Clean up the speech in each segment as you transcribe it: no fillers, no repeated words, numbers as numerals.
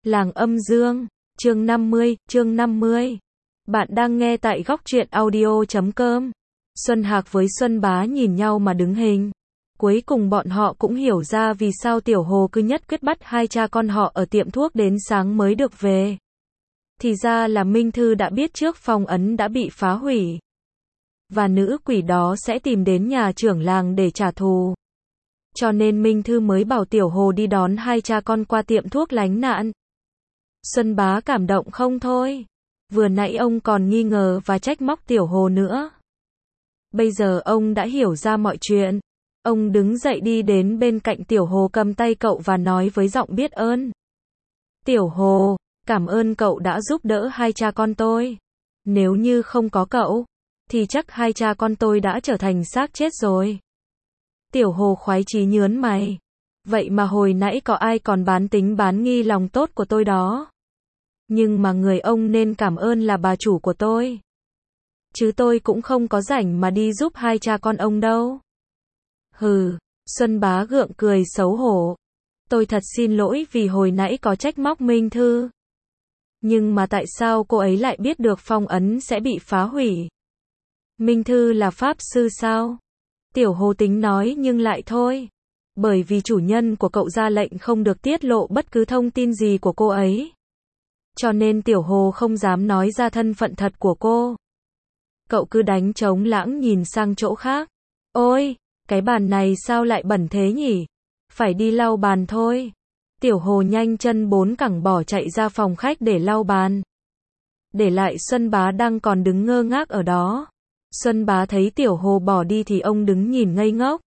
Làng Âm Dương, chương 50. Bạn đang nghe tại góc truyện audio.com. Xuân Hạc với Xuân Bá nhìn nhau mà đứng hình. Cuối cùng bọn họ cũng hiểu ra vì sao Tiểu Hồ cứ nhất quyết bắt hai cha con họ ở tiệm thuốc đến sáng mới được về. Thì ra là Minh Thư đã biết trước phong ấn đã bị phá hủy. Và nữ quỷ đó sẽ tìm đến nhà trưởng làng để trả thù. Cho nên Minh Thư mới bảo Tiểu Hồ đi đón hai cha con qua tiệm thuốc lánh nạn. Xuân Bá cảm động không thôi. Vừa nãy ông còn nghi ngờ và trách móc Tiểu Hồ nữa. Bây giờ ông đã hiểu ra mọi chuyện. Ông đứng dậy đi đến bên cạnh Tiểu Hồ, cầm tay cậu và nói với giọng biết ơn. Tiểu Hồ, cảm ơn cậu đã giúp đỡ hai cha con tôi. Nếu như không có cậu, thì chắc hai cha con tôi đã trở thành xác chết rồi. Tiểu Hồ khoái chí nhớn mày. Vậy mà hồi nãy có ai còn bán tính bán nghi lòng tốt của tôi đó. Nhưng mà người ông nên cảm ơn là bà chủ của tôi. Chứ tôi cũng không có rảnh mà đi giúp hai cha con ông đâu. Hừ, Xuân Bá gượng cười xấu hổ. Tôi thật xin lỗi vì hồi nãy có trách móc Minh Thư. Nhưng mà tại sao cô ấy lại biết được phong ấn sẽ bị phá hủy? Minh Thư là pháp sư sao? Tiểu Hồ tính nói nhưng lại thôi. Bởi vì chủ nhân của cậu ra lệnh không được tiết lộ bất cứ thông tin gì của cô ấy. Cho nên Tiểu Hồ không dám nói ra thân phận thật của cô. Cậu cứ đánh trống lãng nhìn sang chỗ khác. Ôi, cái bàn này sao lại bẩn thế nhỉ? Phải đi lau bàn thôi. Tiểu Hồ nhanh chân bốn cẳng bỏ chạy ra phòng khách để lau bàn. Để lại Xuân Bá đang còn đứng ngơ ngác ở đó. Xuân Bá thấy Tiểu Hồ bỏ đi thì ông đứng nhìn ngây ngốc.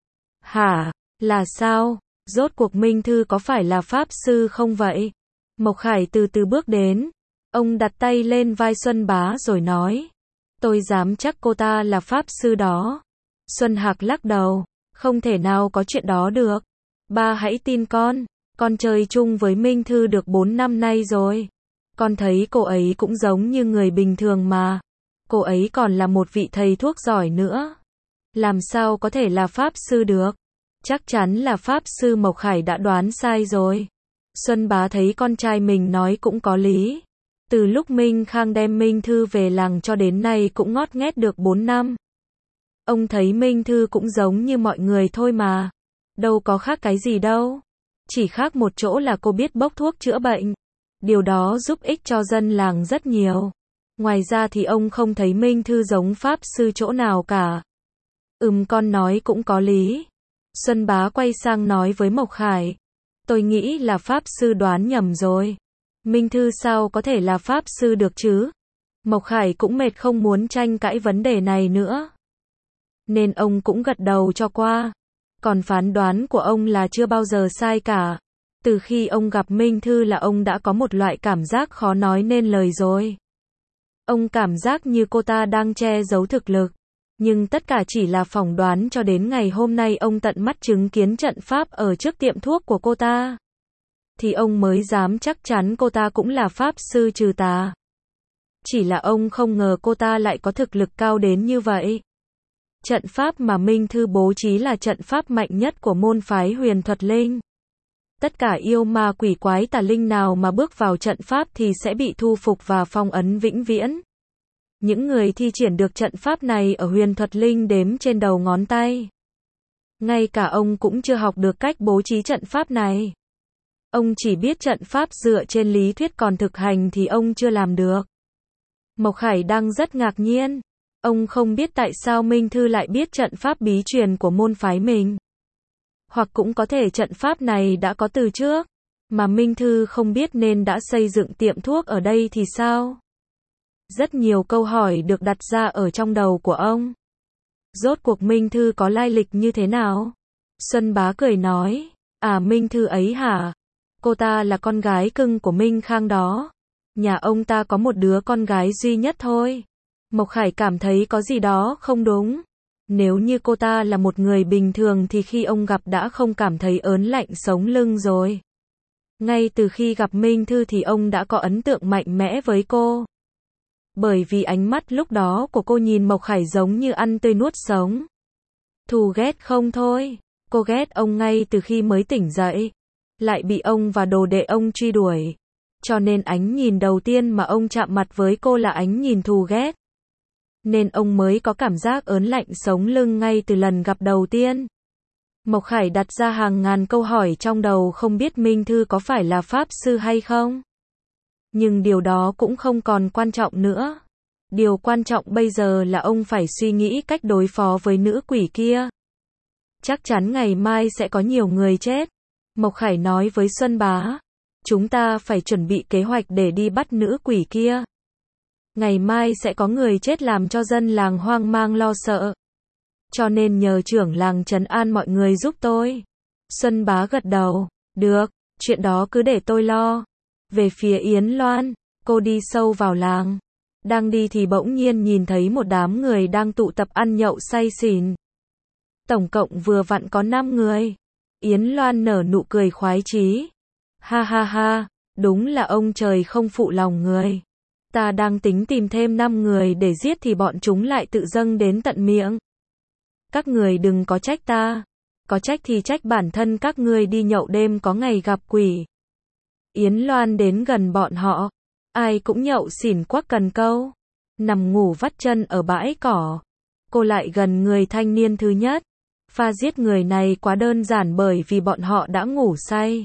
Hả? Là sao? Rốt cuộc Minh Thư có phải là pháp sư không vậy? Mộc Khải từ từ bước đến. Ông đặt tay lên vai Xuân Bá rồi nói. Tôi dám chắc cô ta là pháp sư đó. Xuân Hạc lắc đầu. Không thể nào có chuyện đó được. Ba hãy tin con chơi chung với Minh Thư được 4 năm nay rồi. Con thấy cô ấy cũng giống như người bình thường mà. Cô ấy còn là một vị thầy thuốc giỏi nữa. Làm sao có thể là pháp sư được? Chắc chắn là pháp sư. Mộc Khải đã đoán sai rồi. Xuân Bá thấy con trai mình nói cũng có lý. Từ lúc Minh Khang đem Minh Thư về làng cho đến nay cũng ngót nghét được 4 năm. Ông thấy Minh Thư cũng giống như mọi người thôi mà. Đâu có khác cái gì đâu. Chỉ khác một chỗ là cô biết bốc thuốc chữa bệnh. Điều đó giúp ích cho dân làng rất nhiều. Ngoài ra thì ông không thấy Minh Thư giống pháp sư chỗ nào cả. Con nói cũng có lý. Xuân Bá quay sang nói với Mộc Khải. Tôi nghĩ là pháp sư đoán nhầm rồi. Minh Thư sao có thể là pháp sư được chứ? Mộc Khải cũng mệt không muốn tranh cãi vấn đề này nữa. Nên ông cũng gật đầu cho qua. Còn phán đoán của ông là chưa bao giờ sai cả. Từ khi ông gặp Minh Thư là ông đã có một loại cảm giác khó nói nên lời rồi. Ông cảm giác như cô ta đang che giấu thực lực. Nhưng tất cả chỉ là phỏng đoán cho đến ngày hôm nay ông tận mắt chứng kiến trận pháp ở trước tiệm thuốc của cô ta. Thì ông mới dám chắc chắn cô ta cũng là pháp sư trừ tà. Chỉ là ông không ngờ cô ta lại có thực lực cao đến như vậy. Trận pháp mà Minh Thư bố trí là trận pháp mạnh nhất của môn phái Huyền Thuật Linh. Tất cả yêu ma quỷ quái tà linh nào mà bước vào trận pháp thì sẽ bị thu phục và phong ấn vĩnh viễn. Những người thi triển được trận pháp này ở Huyền Thuật Linh đếm trên đầu ngón tay. Ngay cả ông cũng chưa học được cách bố trí trận pháp này. Ông chỉ biết trận pháp dựa trên lý thuyết còn thực hành thì ông chưa làm được. Mộc Khải đang rất ngạc nhiên. Ông không biết tại sao Minh Thư lại biết trận pháp bí truyền của môn phái mình. Hoặc cũng có thể trận pháp này đã có từ trước, mà Minh Thư không biết nên đã xây dựng tiệm thuốc ở đây thì sao? Rất nhiều câu hỏi được đặt ra ở trong đầu của ông. Rốt cuộc Minh Thư có lai lịch như thế nào? Xuân Bá cười nói, Minh Thư ấy hả? Cô ta là con gái cưng của Minh Khang đó. Nhà ông ta có một đứa con gái duy nhất thôi. Mộc Khải cảm thấy có gì đó không đúng. Nếu như cô ta là một người bình thường thì khi ông gặp đã không cảm thấy ớn lạnh sống lưng rồi. Ngay từ khi gặp Minh Thư thì ông đã có ấn tượng mạnh mẽ với cô. Bởi vì ánh mắt lúc đó của cô nhìn Mộc Khải giống như ăn tươi nuốt sống. Thù ghét không thôi. Cô ghét ông ngay từ khi mới tỉnh dậy. Lại bị ông và đồ đệ ông truy đuổi. Cho nên ánh nhìn đầu tiên mà ông chạm mặt với cô là ánh nhìn thù ghét. Nên ông mới có cảm giác ớn lạnh sống lưng ngay từ lần gặp đầu tiên. Mộc Khải đặt ra hàng ngàn câu hỏi trong đầu, không biết Minh Thư có phải là pháp sư hay không. Nhưng điều đó cũng không còn quan trọng nữa. Điều quan trọng bây giờ là ông phải suy nghĩ cách đối phó với nữ quỷ kia. Chắc chắn ngày mai sẽ có nhiều người chết. Mộc Khải nói với Xuân Bá. Chúng ta phải chuẩn bị kế hoạch để đi bắt nữ quỷ kia. Ngày mai sẽ có người chết làm cho dân làng hoang mang lo sợ. Cho nên nhờ trưởng làng trấn an mọi người giúp tôi. Xuân Bá gật đầu. Được, chuyện đó cứ để tôi lo. Về phía Yến Loan, cô đi sâu vào làng. Đang đi thì bỗng nhiên nhìn thấy một đám người đang tụ tập ăn nhậu say xỉn. Tổng cộng vừa vặn có 5 người. Yến Loan nở nụ cười khoái chí. Ha ha ha, đúng là ông trời không phụ lòng người. Ta đang tính tìm thêm 5 người để giết thì bọn chúng lại tự dâng đến tận miệng. Các người đừng có trách ta. Có trách thì trách bản thân các ngươi đi nhậu đêm có ngày gặp quỷ. Yến Loan đến gần bọn họ. Ai cũng nhậu xỉn quắc cần câu. Nằm ngủ vắt chân ở bãi cỏ. Cô lại gần người thanh niên thứ nhất. Pha giết người này quá đơn giản bởi vì bọn họ đã ngủ say.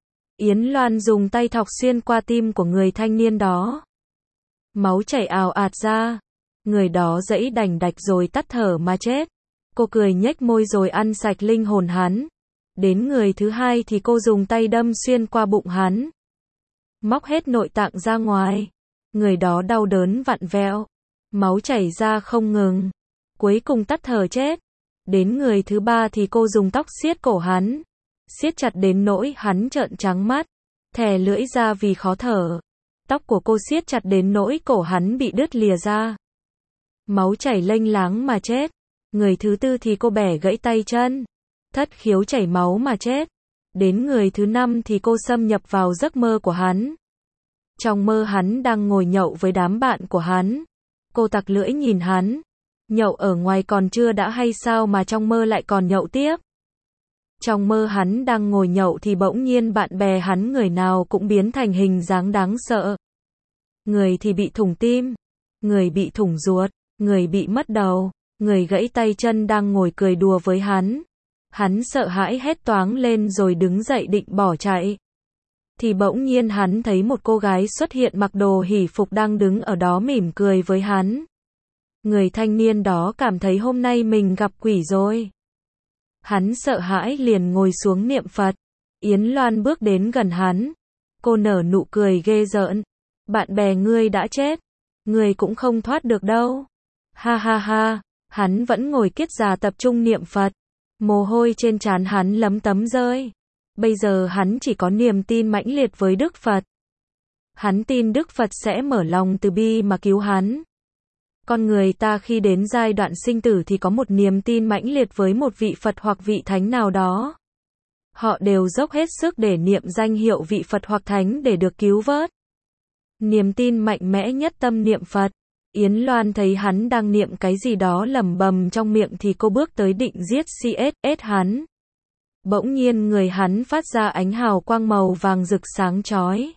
Yến Loan dùng tay thọc xuyên qua tim của người thanh niên đó. Máu chảy ào ạt ra. Người đó giãy đành đạch rồi tắt thở mà chết. Cô cười nhếch môi rồi ăn sạch linh hồn hắn. Đến người thứ hai thì cô dùng tay đâm xuyên qua bụng hắn. Móc hết nội tạng ra ngoài. Người đó đau đớn vặn vẹo. Máu chảy ra không ngừng. Cuối cùng tắt thở chết. Đến người thứ ba thì cô dùng tóc siết cổ hắn. Siết chặt đến nỗi hắn trợn trắng mắt. Thè lưỡi ra vì khó thở. Tóc của cô siết chặt đến nỗi cổ hắn bị đứt lìa ra. Máu chảy lênh láng mà chết. Người thứ tư thì cô bẻ gãy tay chân. Thất khiếu chảy máu mà chết. Đến người thứ năm thì cô xâm nhập vào giấc mơ của hắn. Trong mơ hắn đang ngồi nhậu với đám bạn của hắn. Cô tặc lưỡi nhìn hắn. Nhậu ở ngoài còn chưa đã hay sao mà trong mơ lại còn nhậu tiếp. Trong mơ hắn đang ngồi nhậu thì bỗng nhiên bạn bè hắn người nào cũng biến thành hình dáng đáng sợ. Người thì bị thủng tim, người bị thủng ruột, người bị mất đầu, người gãy tay chân đang ngồi cười đùa với hắn. Hắn sợ hãi hét toáng lên rồi đứng dậy định bỏ chạy. Thì bỗng nhiên hắn thấy một cô gái xuất hiện mặc đồ hỉ phục đang đứng ở đó mỉm cười với hắn. Người thanh niên đó cảm thấy hôm nay mình gặp quỷ rồi. Hắn sợ hãi liền ngồi xuống niệm Phật. Yến Loan bước đến gần hắn. Cô nở nụ cười ghê rợn. Bạn bè ngươi đã chết. Ngươi cũng không thoát được đâu. Ha ha ha. Hắn vẫn ngồi kiết già tập trung niệm Phật. Mồ hôi trên trán hắn lấm tấm rơi. Bây giờ hắn chỉ có niềm tin mãnh liệt với Đức Phật. Hắn tin Đức Phật sẽ mở lòng từ bi mà cứu hắn. Con người ta khi đến giai đoạn sinh tử thì có một niềm tin mãnh liệt với một vị Phật hoặc vị Thánh nào đó. Họ đều dốc hết sức để niệm danh hiệu vị Phật hoặc Thánh để được cứu vớt. Niềm tin mạnh mẽ nhất tâm niệm Phật. Yến Loan thấy hắn đang niệm cái gì đó lẩm bẩm trong miệng thì cô bước tới định giết CSS hắn. Bỗng nhiên người hắn phát ra ánh hào quang màu vàng rực sáng chói.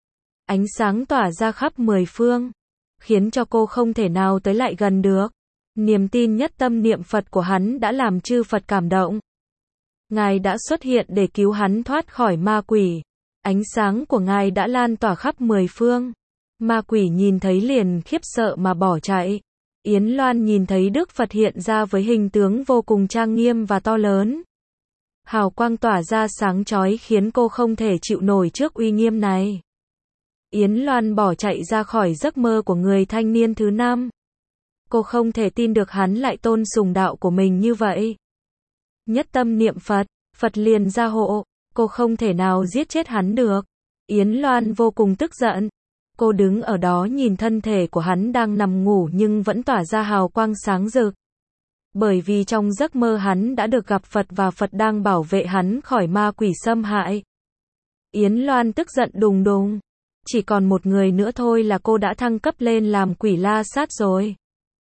Ánh sáng tỏa ra khắp 10 phương, khiến cho cô không thể nào tới lại gần được. Niềm tin nhất tâm niệm Phật của hắn đã làm chư Phật cảm động. Ngài đã xuất hiện để cứu hắn thoát khỏi ma quỷ. Ánh sáng của Ngài đã lan tỏa khắp 10 phương. Ma quỷ nhìn thấy liền khiếp sợ mà bỏ chạy. Yến Loan nhìn thấy Đức Phật hiện ra với hình tướng vô cùng trang nghiêm và to lớn. Hào quang tỏa ra sáng chói khiến cô không thể chịu nổi trước uy nghiêm này. Yến Loan bỏ chạy ra khỏi giấc mơ của người thanh niên thứ 5. Cô không thể tin được hắn lại tôn sùng đạo của mình như vậy. Nhất tâm niệm Phật, Phật liền gia hộ, cô không thể nào giết chết hắn được. Yến Loan vô cùng tức giận. Cô đứng ở đó nhìn thân thể của hắn đang nằm ngủ nhưng vẫn tỏa ra hào quang sáng rực. Bởi vì trong giấc mơ hắn đã được gặp Phật và Phật đang bảo vệ hắn khỏi ma quỷ xâm hại. Yến Loan tức giận đùng đùng. Chỉ còn một người nữa thôi là cô đã thăng cấp lên làm quỷ la sát rồi.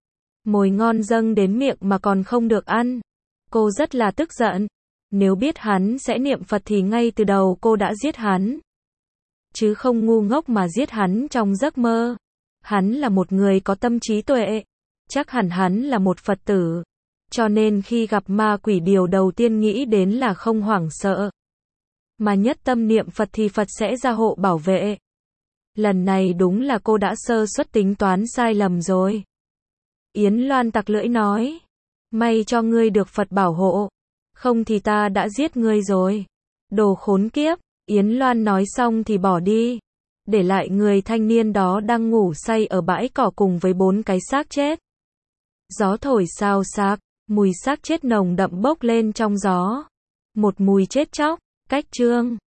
Mồi ngon dâng đến miệng mà còn không được ăn. Cô rất là tức giận. Nếu biết hắn sẽ niệm Phật thì ngay từ đầu cô đã giết hắn. chứ không ngu ngốc mà giết hắn trong giấc mơ. Hắn là một người có tâm trí tuệ, chắc hẳn hắn là một Phật tử, cho nên khi gặp ma quỷ điều đầu tiên nghĩ đến là không hoảng sợ, mà nhất tâm niệm Phật thì Phật sẽ gia hộ bảo vệ. Lần này đúng là cô đã sơ suất tính toán sai lầm rồi. Yến Loan tặc lưỡi nói, may cho ngươi được Phật bảo hộ, không thì ta đã giết ngươi rồi. Đồ khốn kiếp, Yến Loan nói xong thì bỏ đi, để lại người thanh niên đó đang ngủ say ở bãi cỏ cùng với 4 cái xác chết. Gió thổi xào xạc, mùi xác chết nồng đậm bốc lên trong gió. Một mùi chết chóc, cách chương.